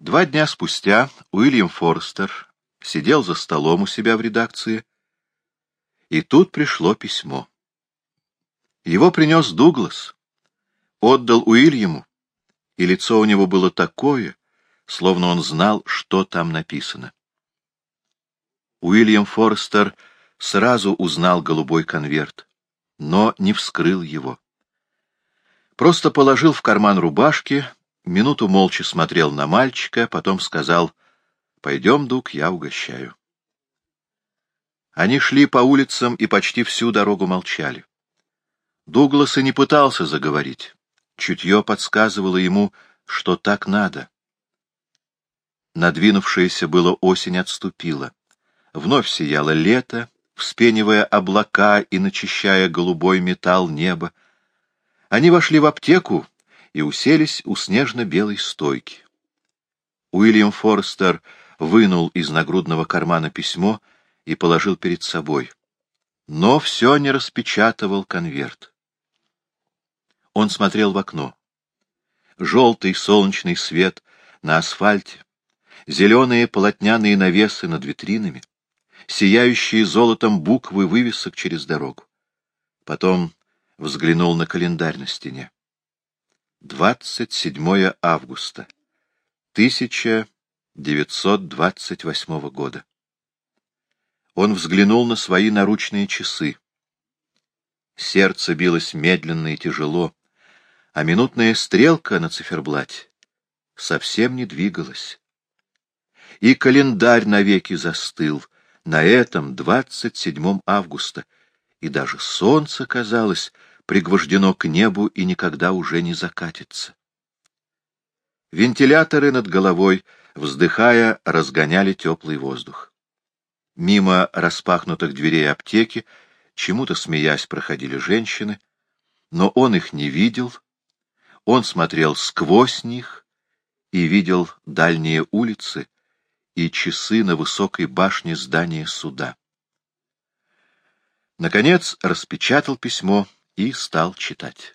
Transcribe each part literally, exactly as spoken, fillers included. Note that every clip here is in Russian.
Два дня спустя Уильям Форстер сидел за столом у себя в редакции, и тут пришло письмо. Его принес Дуглас, отдал Уильяму, и лицо у него было такое, словно он знал, что там написано. Уильям Форстер сразу узнал голубой конверт, но не вскрыл его. Просто положил в карман рубашки, минуту молча смотрел на мальчика, потом сказал: «Пойдем, Дуг, я угощаю». Они шли по улицам и почти всю дорогу молчали. Дуглас и не пытался заговорить. Чутье подсказывало ему, что так надо. Надвинувшаяся было осень отступила. Вновь сияло лето, вспенивая облака и начищая голубой металл неба. Они вошли в аптеку и уселись у снежно-белой стойки. Уильям Форстер вынул из нагрудного кармана письмо и положил перед собой. Но все не распечатывал конверт. Он смотрел в окно. Желтый солнечный свет на асфальте, зеленые полотняные навесы над витринами, сияющие золотом буквы вывесок через дорогу. Потом взглянул на календарь на стене. двадцать седьмое августа тысяча девятьсот двадцать восьмого года. Он взглянул на свои наручные часы. Сердце билось медленно и тяжело, а минутная стрелка на циферблате совсем не двигалась. И календарь навеки застыл на этом двадцать седьмом августа, и даже солнце, казалось, пригвождено к небу и никогда уже не закатится. Вентиляторы над головой, вздыхая, разгоняли теплый воздух. Мимо распахнутых дверей аптеки, чему-то смеясь, проходили женщины, но он их не видел. Он смотрел сквозь них и видел дальние улицы и часы на высокой башне здания суда. Наконец распечатал письмо и стал читать.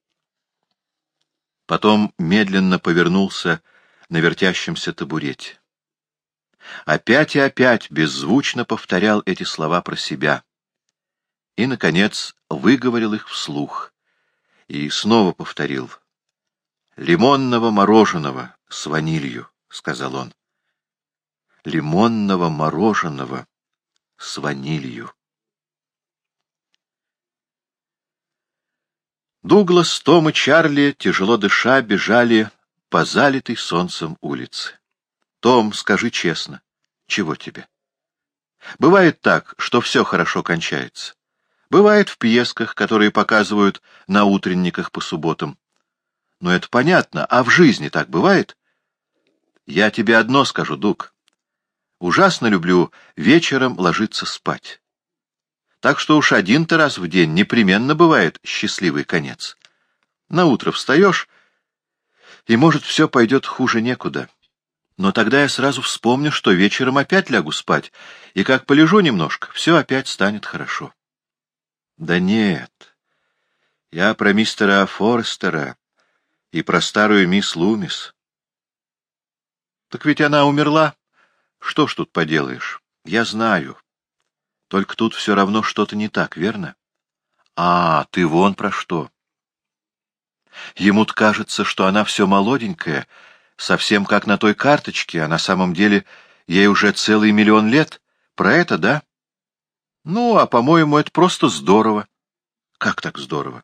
Потом медленно повернулся на вертящемся табурете. Опять и опять беззвучно повторял эти слова про себя. И, наконец, выговорил их вслух. И снова повторил: «Лимонного мороженого с ванилью», — сказал он. «Лимонного мороженого с ванилью». Дуглас, Том и Чарли, тяжело дыша, бежали по залитой солнцем улице. «Том, скажи честно, чего тебе? Бывает так, что все хорошо кончается. Бывает в пьесках, которые показывают на утренниках по субботам. Но это понятно, а в жизни так бывает? Я тебе одно скажу, Дуг. Ужасно люблю вечером ложиться спать. Так что уж один-то раз в день непременно бывает счастливый конец. Наутро встаешь, и, может, все пойдет хуже некуда. Но тогда я сразу вспомню, что вечером опять лягу спать, и как полежу немножко, все опять станет хорошо. Да нет, я про мистера Форстера и про старую мисс Лумис. Так ведь она умерла. Что ж тут поделаешь? Я знаю. Только тут все равно что-то не так, верно? А, ты вон про что. Ему-то кажется, что она все молоденькая, совсем как на той карточке, а на самом деле ей уже целый миллион лет. Про это, да? Ну, а, по-моему, это просто здорово. Как так здорово?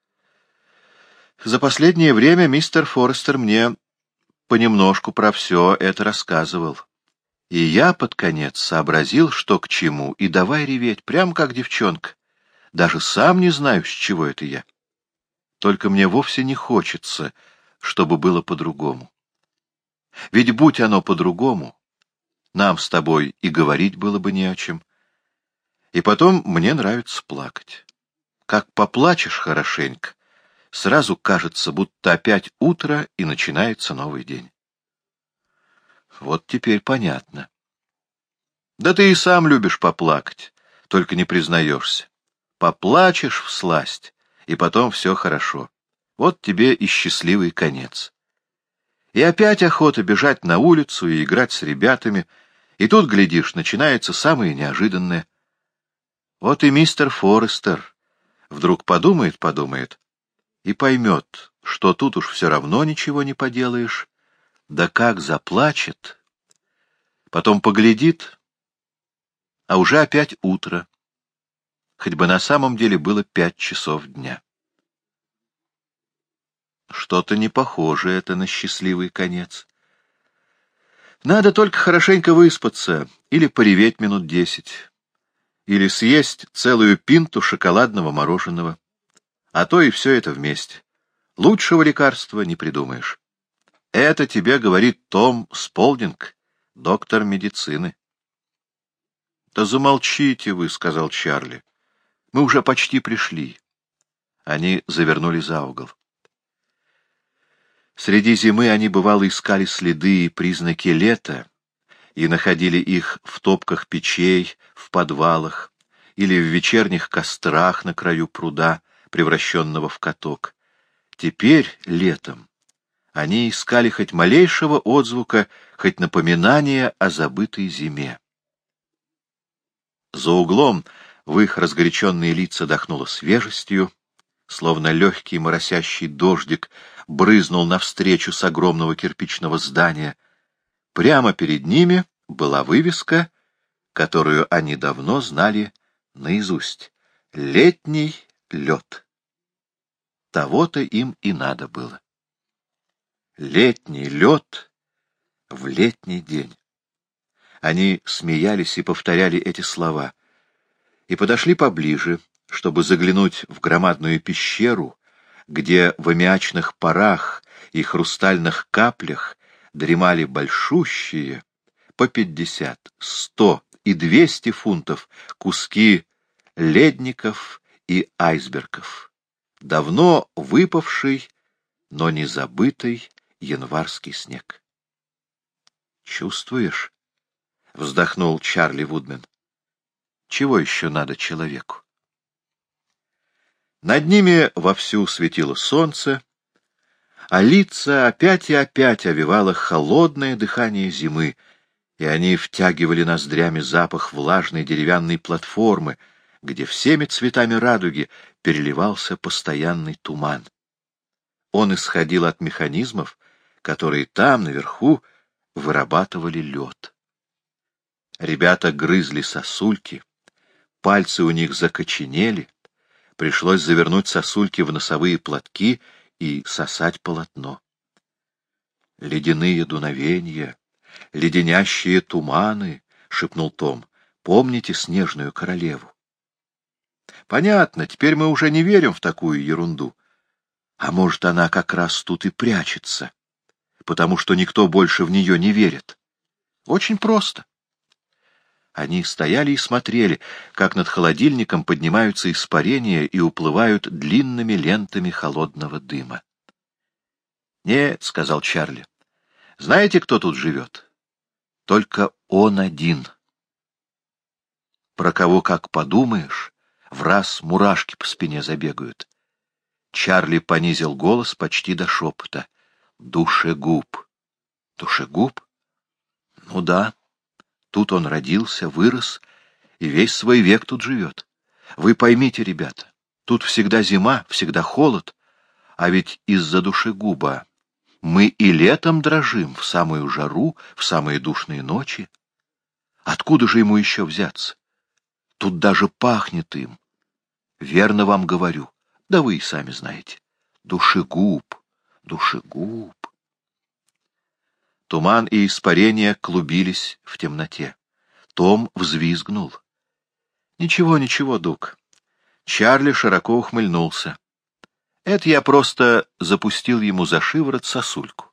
За последнее время мистер Форстер мне понемножку про все это рассказывал. И я под конец сообразил, что к чему, и давай реветь, прям как девчонка. Даже сам не знаю, с чего это я. Только мне вовсе не хочется, чтобы было по-другому. Ведь будь оно по-другому, нам с тобой и говорить было бы не о чем. И потом мне нравится плакать. Как поплачешь хорошенько, сразу кажется, будто опять утро и начинается новый день. Вот теперь понятно. Да ты и сам любишь поплакать, только не признаешься. Поплачешь всласть, и потом все хорошо. Вот тебе и счастливый конец. И опять охота бежать на улицу и играть с ребятами, и тут, глядишь, начинается самое неожиданное. Вот и мистер Форестер вдруг подумает-подумает и поймет, что тут уж все равно ничего не поделаешь, да как заплачет. Потом поглядит, а уже опять утро, хоть бы на самом деле было пять часов дня. Что-то не похоже это на счастливый конец. Надо только хорошенько выспаться, или пореветь минут десять, или съесть целую пинту шоколадного мороженого, а то и все это вместе. Лучшего лекарства не придумаешь. Это тебе говорит Том Сполдинг, доктор медицины. — Да замолчите вы, — сказал Чарли. — Мы уже почти пришли. Они завернули за угол. Среди зимы они, бывало, искали следы и признаки лета и находили их в топках печей, в подвалах или в вечерних кострах на краю пруда, превращенного в каток. Теперь, летом, они искали хоть малейшего отзвука, хоть напоминания о забытой зиме. За углом в их разгоряченные лица дохнуло свежестью, словно легкий моросящий дождик брызнул навстречу с огромного кирпичного здания. Прямо перед ними была вывеска, которую они давно знали наизусть: «Летний лед». Того-то им и надо было. Летний лед в летний день. Они смеялись и повторяли эти слова, и подошли поближе, чтобы заглянуть в громадную пещеру, где в аммиачных парах и хрустальных каплях дремали большущие, по пятьдесят, сто и двести фунтов, куски ледников и айсбергов, давно выпавший, но не забытый январский снег. «Чувствуешь?» — вздохнул Чарли Вудмен. «Чего еще надо человеку?» Над ними вовсю светило солнце, а лица опять и опять овевало холодное дыхание зимы, и они втягивали ноздрями запах влажной деревянной платформы, где всеми цветами радуги переливался постоянный туман. Он исходил от механизмов, которые там, наверху, вырабатывали лед. Ребята грызли сосульки, пальцы у них закоченели, пришлось завернуть сосульки в носовые платки и сосать полотно. «Ледяные дуновения, леденящие туманы», — шепнул Том, — «помните снежную королеву?» «Понятно, теперь мы уже не верим в такую ерунду. А может, она как раз тут и прячется, потому что никто больше в нее не верит. Очень просто». Они стояли и смотрели, как над холодильником поднимаются испарения и уплывают длинными лентами холодного дыма. «Нет», — сказал Чарли, — «знаете, кто тут живет? Только он один. Про кого, как подумаешь, в раз мурашки по спине забегают». Чарли понизил голос почти до шепота. «Душегуб». «Душегуб? Ну да». Тут он родился, вырос, и весь свой век тут живет. Вы поймите, ребята, тут всегда зима, всегда холод, а ведь из-за душегуба мы и летом дрожим в самую жару, в самые душные ночи. Откуда же ему еще взяться? Тут даже пахнет им. Верно вам говорю, да вы и сами знаете. Душегуб, душегуб. Туман и испарения клубились в темноте. Том взвизгнул. «Ничего, ничего, Дук». Чарли широко ухмыльнулся. «Это я просто запустил ему за шиворот сосульку».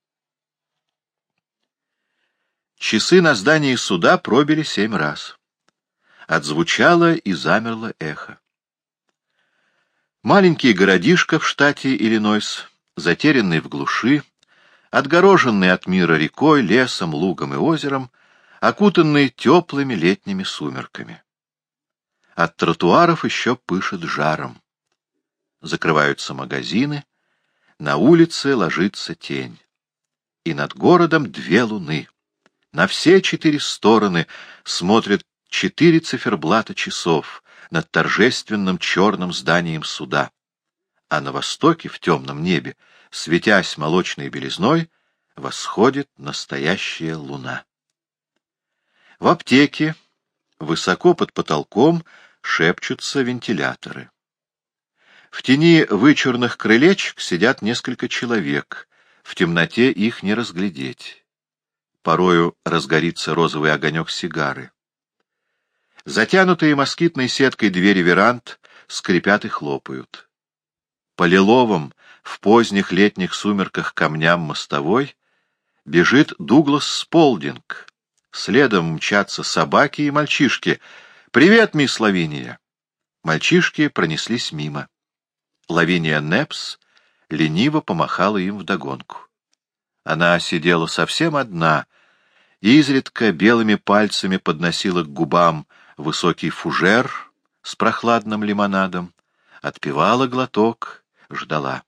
Часы на здании суда пробили семь раз. Отзвучало и замерло эхо. Маленький городишко в штате Иллинойс, затерянный в глуши, отгороженный от мира рекой, лесом, лугом и озером, окутанный теплыми летними сумерками. От тротуаров еще пышет жаром. Закрываются магазины, на улице ложится тень. и над городом две луны. На все четыре стороны смотрят четыре циферблата часов над торжественным черным зданием суда, а на востоке, в темном небе, светясь молочной белизной, восходит настоящая луна. В аптеке, высоко под потолком, шепчутся вентиляторы. В тени вычурных крылечек сидят несколько человек, в темноте их не разглядеть. Порою разгорится розовый огонек сигары. Затянутые москитной сеткой двери веранд скрипят и хлопают. По лиловым, в поздних летних сумерках камням мостовой бежит Дуглас Сполдинг. Следом мчатся собаки и мальчишки. «Привет, мисс Лавиния!» Мальчишки пронеслись мимо. Лавиния Непс лениво помахала им вдогонку. Она сидела совсем одна, и изредка белыми пальцами подносила к губам высокий фужер с прохладным лимонадом, отпивала глоток, ждала.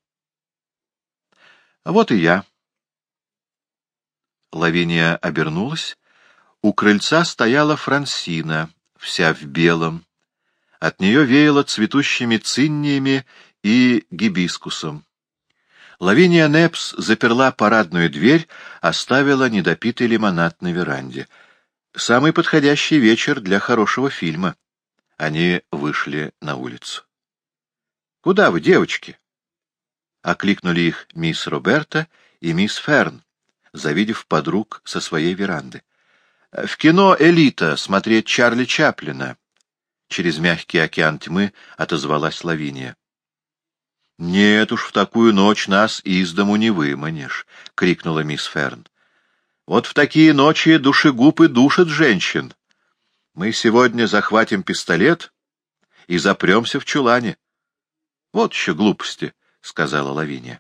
А вот и я. Лавиния обернулась. У крыльца стояла Франсина, вся в белом. От нее веяло цветущими цинниями и гибискусом. Лавиния Непс заперла парадную дверь, оставила недопитый лимонад на веранде. Самый подходящий вечер для хорошего фильма. Они вышли на улицу. — Куда вы, девочки? — окликнули их мисс Роберта и мисс Ферн, завидев подруг со своей веранды. — В кино «Элита» смотреть Чарли Чаплина. Через мягкий океан тьмы отозвалась Лавиния. — Нет уж, в такую ночь нас из дому не выманишь, — крикнула мисс Ферн. — Вот в такие ночи душегубы душат женщин. Мы сегодня захватим пистолет и запремся в чулане. — Вот еще глупости, — сказала Лавиния.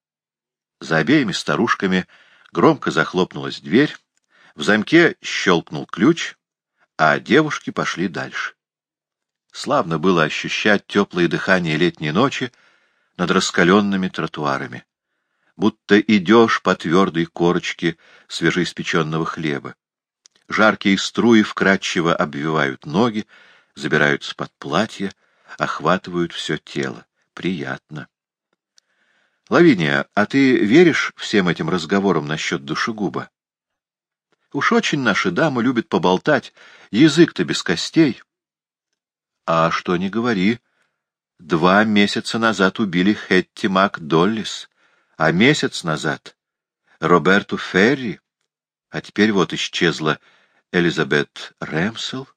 За обеими старушками громко захлопнулась дверь, в замке щелкнул ключ, а девушки пошли дальше. Славно было ощущать теплое дыхание летней ночи над раскаленными тротуарами, будто идешь по твердой корочке свежеиспеченного хлеба. Жаркие струи вкрадчиво обвивают ноги, забираются под платье, охватывают все тело. Приятно. Лавиния, а ты веришь всем этим разговорам насчет душегуба? Уж очень наши дамы любят поболтать, язык-то без костей. А что не говори, два месяца назад убили Хетти МакДоллис, а месяц назад — Роберту Ферри, а теперь вот исчезла Элизабет Рэмсел.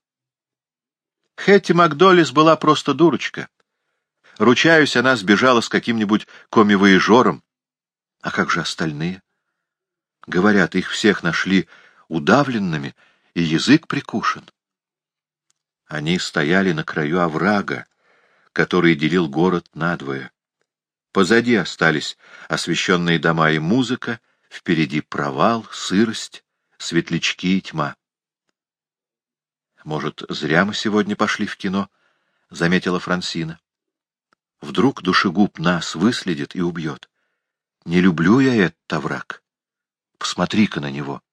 Хетти МакДоллис была просто дурочка. Ручаюсь, она сбежала с каким-нибудь коммивояжером. А как же остальные? Говорят, их всех нашли удавленными, и язык прикушен. Они стояли на краю оврага, который делил город надвое. Позади остались освещенные дома и музыка, впереди провал, сырость, светлячки и тьма. «Может, зря мы сегодня пошли в кино?» — заметила Франсина. «Вдруг душегуб нас выследит и убьет. Не люблю я этот овраг. Посмотри-ка на него».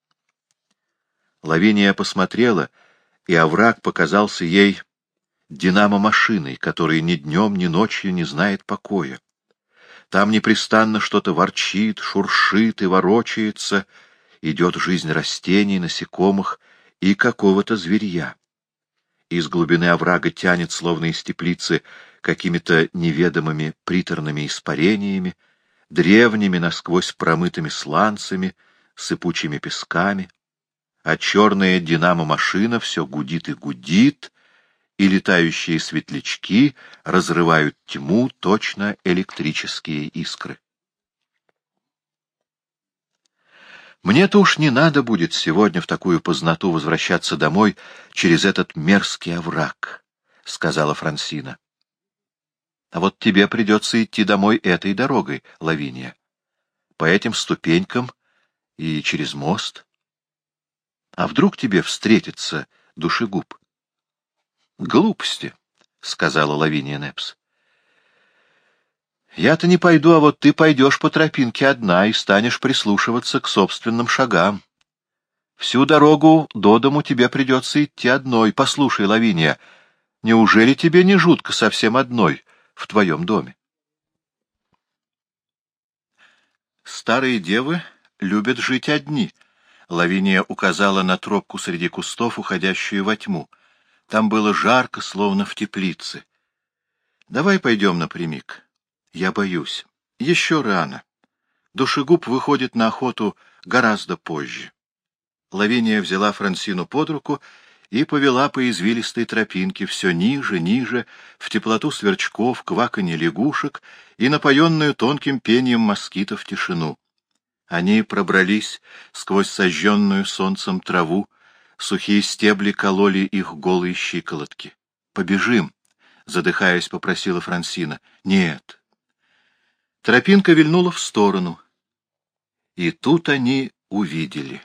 Лавиния посмотрела, и овраг показался ей динамо-машиной, которая ни днем, ни ночью не знает покоя. Там непрестанно что-то ворчит, шуршит и ворочается, идет жизнь растений, насекомых и какого-то зверья. Из глубины оврага тянет, словно из теплицы, какими-то неведомыми приторными испарениями, древними насквозь промытыми сланцами, сыпучими песками, а черная динамо-машина все гудит и гудит, и летающие светлячки разрывают тьму, точно электрические искры. «Мне-то уж не надо будет сегодня в такую познату возвращаться домой через этот мерзкий овраг», — сказала Франсина. «А вот тебе придется идти домой этой дорогой, Лавиния, по этим ступенькам и через мост. А вдруг тебе встретится душегуб?» «Глупости», — сказала Лавиния Непс. Я-то не пойду, а вот ты пойдешь по тропинке одна и станешь прислушиваться к собственным шагам. Всю дорогу до дому тебе придется идти одной. Послушай, Лавиния, неужели тебе не жутко совсем одной в твоем доме? Старые девы любят жить одни. Лавиния указала на тропку среди кустов, уходящую во тьму. Там было жарко, словно в теплице. Давай пойдем напрямик. Я боюсь. Еще рано. Душегуб выходит на охоту гораздо позже. Лавиния взяла Франсину под руку и повела по извилистой тропинке все ниже, ниже, в теплоту сверчков, кваканье лягушек и напоенную тонким пением москитов тишину. Они пробрались сквозь сожженную солнцем траву, сухие стебли кололи их голые щиколотки. «Побежим!» — задыхаясь, попросила Франсина. «Нет». Тропинка вильнула в сторону, и тут они увидели.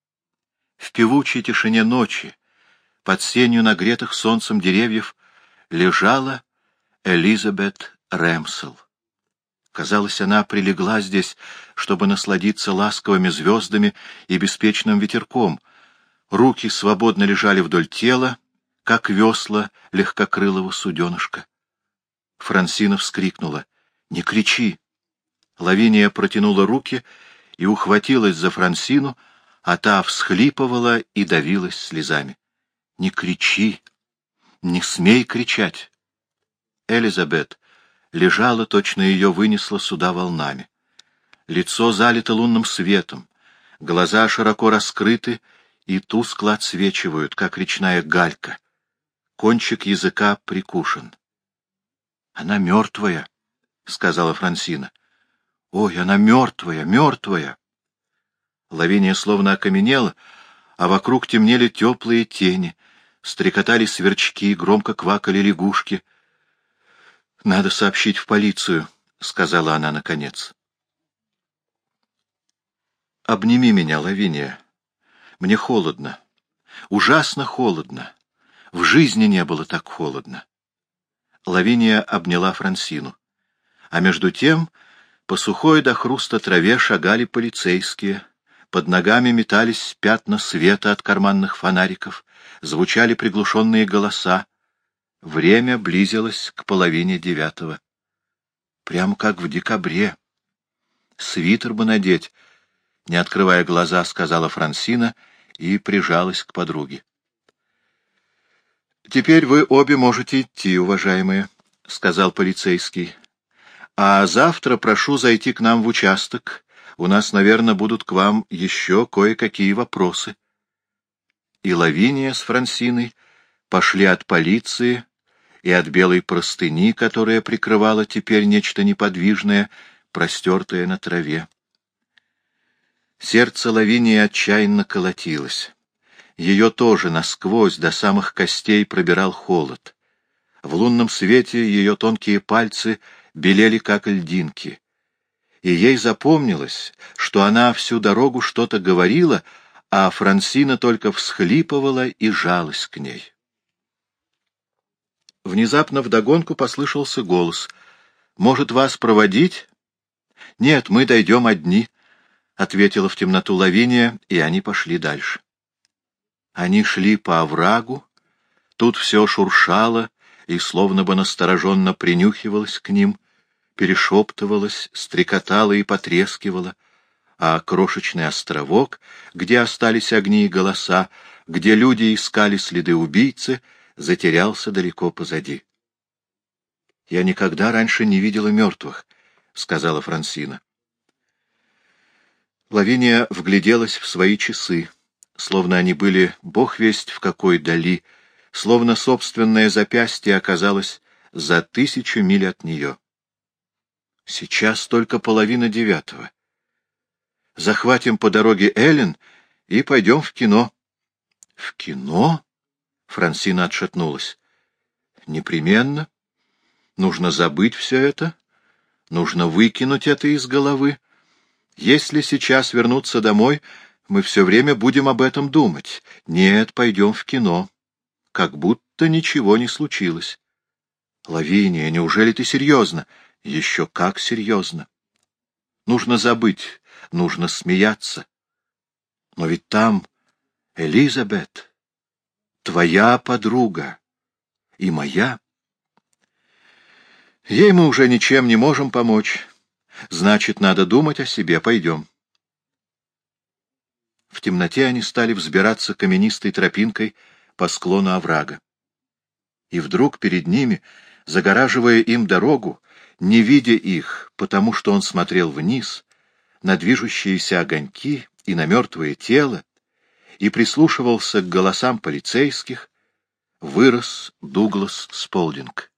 В певучей тишине ночи, под сенью нагретых солнцем деревьев, лежала Элизабет Рэмсел. Казалось, она прилегла здесь, чтобы насладиться ласковыми звездами и беспечным ветерком. Руки свободно лежали вдоль тела, как весла легкокрылого суденышка. Франсина вскрикнула: «Не кричи!» Лавиния протянула руки и ухватилась за Франсину, а та всхлипывала и давилась слезами. «Не кричи! Не смей кричать!» Элизабет лежала, точно ее вынесло сюда волнами. Лицо залито лунным светом, глаза широко раскрыты и тускло отсвечивают, как речная галька. Кончик языка прикушен. «Она мертвая», — сказала Франсина. «Ой, она мертвая, мертвая!» Лавиния словно окаменела, а вокруг темнели теплые тени, стрекотали сверчки, громко квакали лягушки. «Надо сообщить в полицию», — сказала она наконец. «Обними меня, Лавиния. Мне холодно. Ужасно холодно. В жизни не было так холодно». Лавиния обняла Франсину. А между тем по сухой до хруста траве шагали полицейские. Под ногами метались пятна света от карманных фонариков, звучали приглушенные голоса. Время близилось к половине девятого. Прямо как в декабре. Свитер бы надеть, не открывая глаза, сказала Франсина и прижалась к подруге. «Теперь вы обе можете идти, уважаемые», — сказал полицейский. «А завтра прошу зайти к нам в участок. У нас, наверное, будут к вам еще кое-какие вопросы». И Лавиния с Франсиной пошли от полиции и от белой простыни, которая прикрывала теперь нечто неподвижное, простертое на траве. Сердце Лавинии отчаянно колотилось. Ее тоже насквозь до самых костей пробирал холод. В лунном свете ее тонкие пальцы белели, как льдинки. И ей запомнилось, что она всю дорогу что-то говорила, а Франсина только всхлипывала и жалась к ней. Внезапно вдогонку послышался голос. «Может, вас проводить?» «Нет, мы дойдем одни», — ответила в темноту Лавиния, и они пошли дальше. Они шли по оврагу, тут все шуршало и словно бы настороженно принюхивалось к ним, перешептывалось, стрекотало и потрескивало, а крошечный островок, где остались огни и голоса, где люди искали следы убийцы, затерялся далеко позади. «Я никогда раньше не видела мертвых», — сказала Франсина. Лавиния вгляделась в свои часы, словно они были бог весть в какой дали, словно собственное запястье оказалось за тысячу миль от нее. Сейчас только половина девятого. Захватим по дороге Эллен и пойдем в кино. — В кино? — Франсина отшатнулась. — Непременно. Нужно забыть все это. Нужно выкинуть это из головы. Если сейчас вернуться домой, мы все время будем об этом думать. Нет, пойдем в кино. Как будто ничего не случилось. — Лавиния, неужели ты серьезно? Еще как серьезно. Нужно забыть, нужно смеяться. Но ведь там Элизабет, твоя подруга и моя. Ей мы уже ничем не можем помочь. Значит, надо думать о себе. Пойдем. В темноте они стали взбираться каменистой тропинкой по склону оврага. И вдруг перед ними, загораживая им дорогу, не видя их, потому что он смотрел вниз, на движущиеся огоньки и на мертвое тело, и прислушивался к голосам полицейских, вырос Дуглас Сполдинг.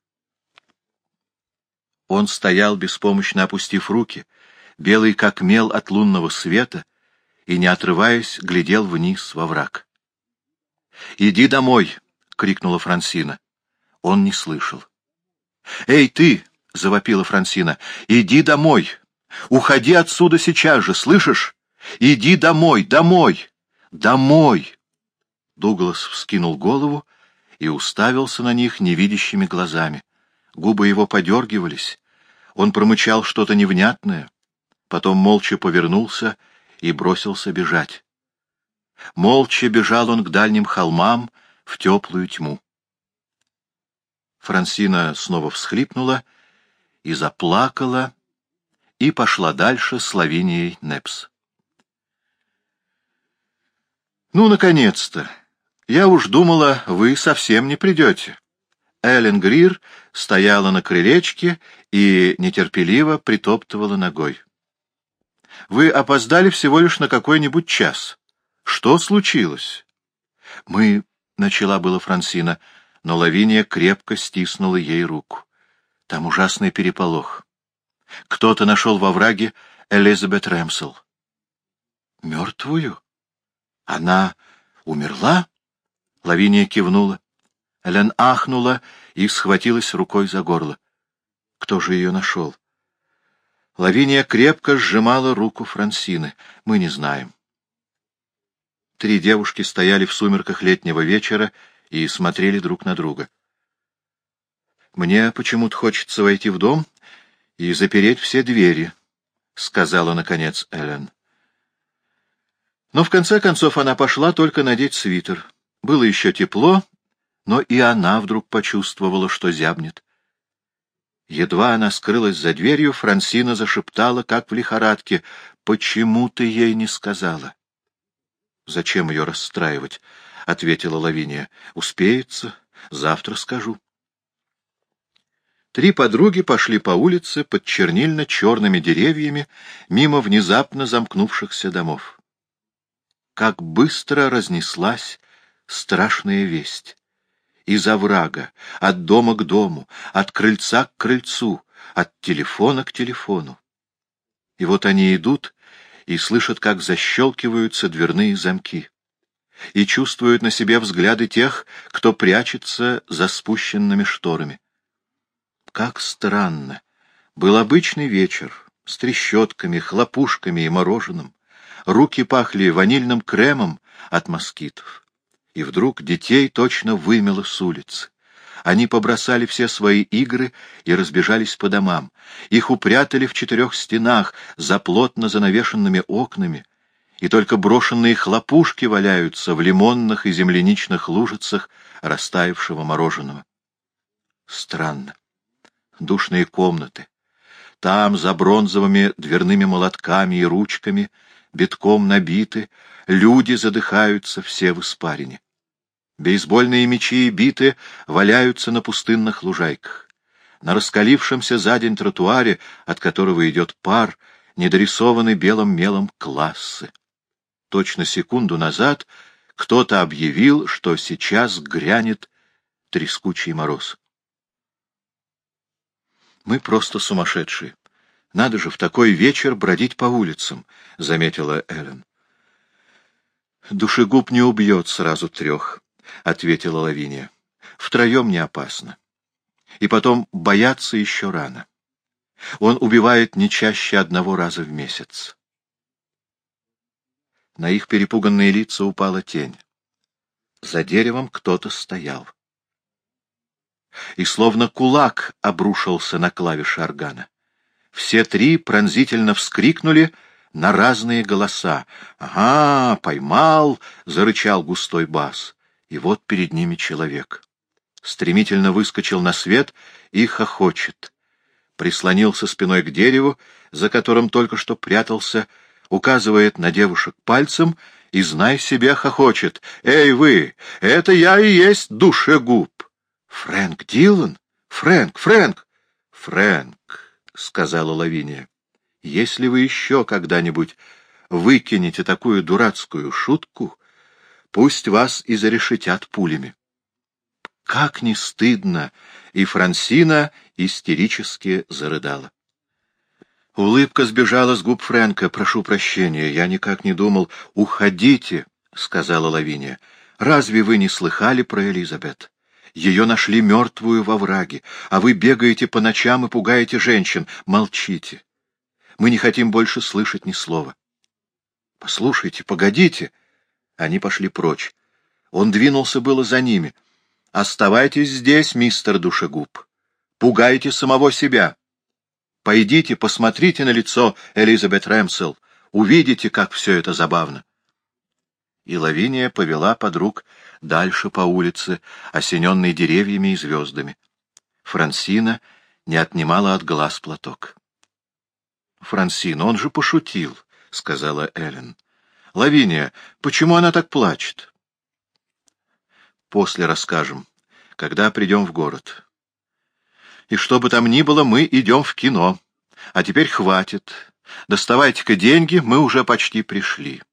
Он стоял, беспомощно опустив руки, белый как мел от лунного света, и, не отрываясь, глядел вниз во враг. «Иди домой!» — крикнула Франсина. Он не слышал. «Эй, ты!» — завопила Франсина. «Иди домой! Уходи отсюда сейчас же, слышишь? Иди домой, домой! Домой!» Дуглас вскинул голову и уставился на них невидящими глазами. Губы его подергивались. Он промычал что-то невнятное, потом молча повернулся и бросился бежать. Молча бежал он к дальним холмам в теплую тьму. Франсина снова всхлипнула и заплакала, и пошла дальше с Лавинией Непс. «Ну, наконец-то! Я уж думала, вы совсем не придете». Эллен Грир стояла на крылечке и нетерпеливо притоптывала ногой. «Вы опоздали всего лишь на какой-нибудь час. Что случилось?» «Мы...» — начала было Франсина, но Лавиния крепко стиснула ей руку. «Там ужасный переполох. Кто-то нашел во враге Элизабет Рэмсел». «Мертвую? Она умерла?» Лавиния кивнула. Элен ахнула и схватилась рукой за горло. «Кто же ее нашел?» Лавиния крепко сжимала руку Франсины. «Мы не знаем». Три девушки стояли в сумерках летнего вечера и смотрели друг на друга. «Мне почему-то хочется войти в дом и запереть все двери», — сказала, наконец, Элен. Но в конце концов она пошла только надеть свитер. Было еще тепло, но и она вдруг почувствовала, что зябнет. Едва она скрылась за дверью, Франсина зашептала, как в лихорадке: «Почему ты ей не сказала?» «Зачем ее расстраивать?» — ответила Лавиния. «Успеется. Завтра скажу». Три подруги пошли по улице под чернильно-черными деревьями мимо внезапно замкнувшихся домов. Как быстро разнеслась страшная весть! Из оврага, от дома к дому, от крыльца к крыльцу, от телефона к телефону. И вот они идут и слышат, как защелкиваются дверные замки, и чувствуют на себе взгляды тех, кто прячется за спущенными шторами. Как странно! Был обычный вечер с трещотками, хлопушками и мороженым. Руки пахли ванильным кремом от москитов. И вдруг детей точно вымело с улицы. Они побросали все свои игры и разбежались по домам. Их упрятали в четырех стенах, за плотно занавешенными окнами, и только брошенные хлопушки валяются в лимонных и земляничных лужицах растаявшего мороженого. Странно. Душные комнаты. Там, за бронзовыми дверными молотками и ручками, битком набиты, люди задыхаются все в испарине. Бейсбольные мячи и биты валяются на пустынных лужайках. На раскалившемся за день тротуаре, от которого идет пар, недорисованы белым мелом классы. Точно секунду назад кто-то объявил, что сейчас грянет трескучий мороз. «Мы просто сумасшедшие. Надо же в такой вечер бродить по улицам», — заметила Эллен. «Душегуб не убьет сразу трех», — ответила Лавиния. «Втроем не опасно. И потом бояться еще рано. Он убивает не чаще одного раза в месяц». На их перепуганные лица упала тень. За деревом кто-то стоял. и словно кулак обрушился на клавиши органа. Все три пронзительно вскрикнули на разные голоса. «Ага, поймал!» — зарычал густой бас. И вот перед ними человек. Стремительно выскочил на свет и хохочет. Прислонился спиной к дереву, за которым только что прятался, указывает на девушек пальцем и, знай себе, хохочет. «Эй вы! Это я и есть душегуб!» «Фрэнк Дилан? Фрэнк! Фрэнк!» «Фрэнк!» — сказала Лавиния. «Если вы еще когда-нибудь выкинете такую дурацкую шутку, пусть вас и зарешетят пулями». Как не стыдно! И Франсина истерически зарыдала. Улыбка сбежала с губ Фрэнка. «Прошу прощения, я никак не думал». «Уходите», — сказала Лавиния. «Разве вы не слыхали про Элизабет? Ее нашли мертвую во враге, а вы бегаете по ночам и пугаете женщин. Молчите. Мы не хотим больше слышать ни слова». «Послушайте, погодите». Они пошли прочь. Он двинулся было за ними. «Оставайтесь здесь, мистер Душегуб. Пугайте самого себя. Пойдите, посмотрите на лицо Элизабет Рэмсел. Увидите, как все это забавно». И Лавиния повела подруг дальше по улице, осененной деревьями и звездами. Франсина не отнимала от глаз платок. «Франсина, он же пошутил», — сказала Эллен. «Лавиния, почему она так плачет?» «После расскажем, когда придем в город. И что бы там ни было, мы идем в кино. А теперь хватит. Доставайте-ка деньги, мы уже почти пришли».